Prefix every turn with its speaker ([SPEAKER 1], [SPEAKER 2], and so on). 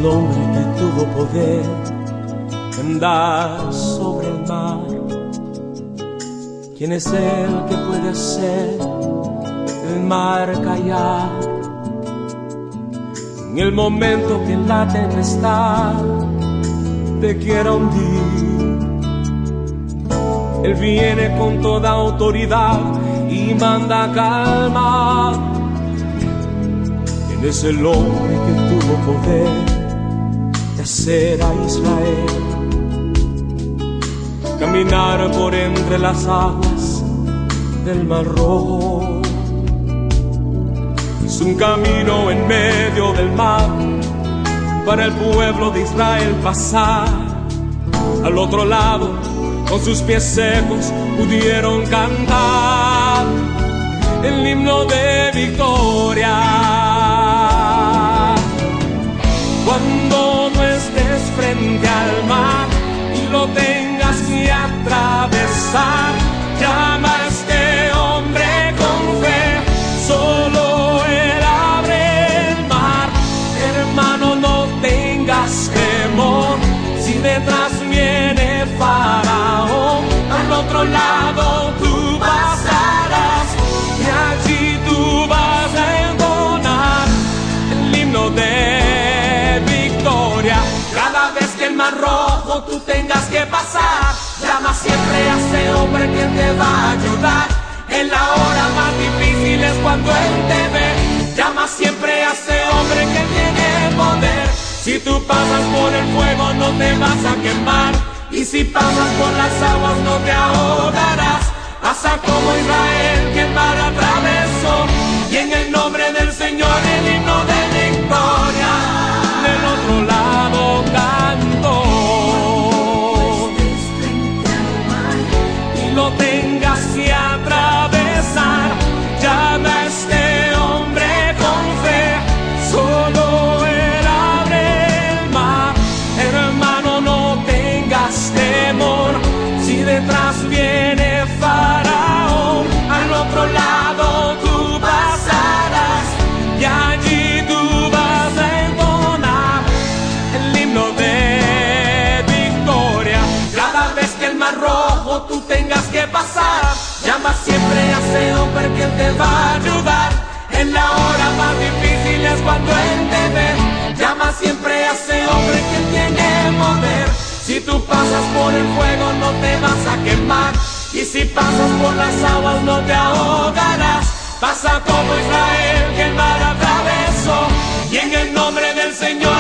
[SPEAKER 1] hombre que tuvo poder de andar sobre el mar? ¿Quién es el que puede hacer el mar callar? En el momento que la tempestad te quiera hundir, Él viene con toda autoridad y manda a calmar. ¿Quién es el hombre que tuvo poder de hacer a Israel caminar por entre las aguas del Mar Rojo? Hizo un camino en medio del mar para el pueblo de Israel pasar. Al otro lado, con sus pies secos, pudieron cantar el himno de victoria. Cuando no estés frente al mar y lo tengas que atravesar, llama a este hombre con fe, solo Él abre el mar. Hermano, no tengas temor, si detrás viene Faraón, al otro lado tú pasarás y allí tú vas a entonar el himno de victoria. Cada vez que el Mar Rojo tú tengas que pasar, llama siempre a ese hombre que te va a ayudar. En la hora más difícil es cuando Él te ve. Llama siempre a ese hombre que tiene poder. Si tú pasas por el fuego no te vas a quemar, y si pasas por las aguas no te ahogarás. Pasa como Israel que el mar atravesó, y en el nombre del Señor el himno de victoria del otro lado cantó. Y lo tengas que atravesar, llama a este hombre con fe, solo Él abre el mar. Hermano, no tengas temor, si detrás viene Faraón, al otro lado tú pasarás y allí tú vas a entonar el himno de victoria. Cada vez que el Mar Rojo tú tengas que pasar, llama siempre a ese hombre que te va a ayudar. En la hora más difícil es cuando Él te ve. Llama siempre a ese hombre que tiene poder. Si tú pasas por el fuego no te vas a quemar, y si pasas por las aguas no te ahogarás. Pasa como Israel que el mar atravesó, y en el nombre del Señor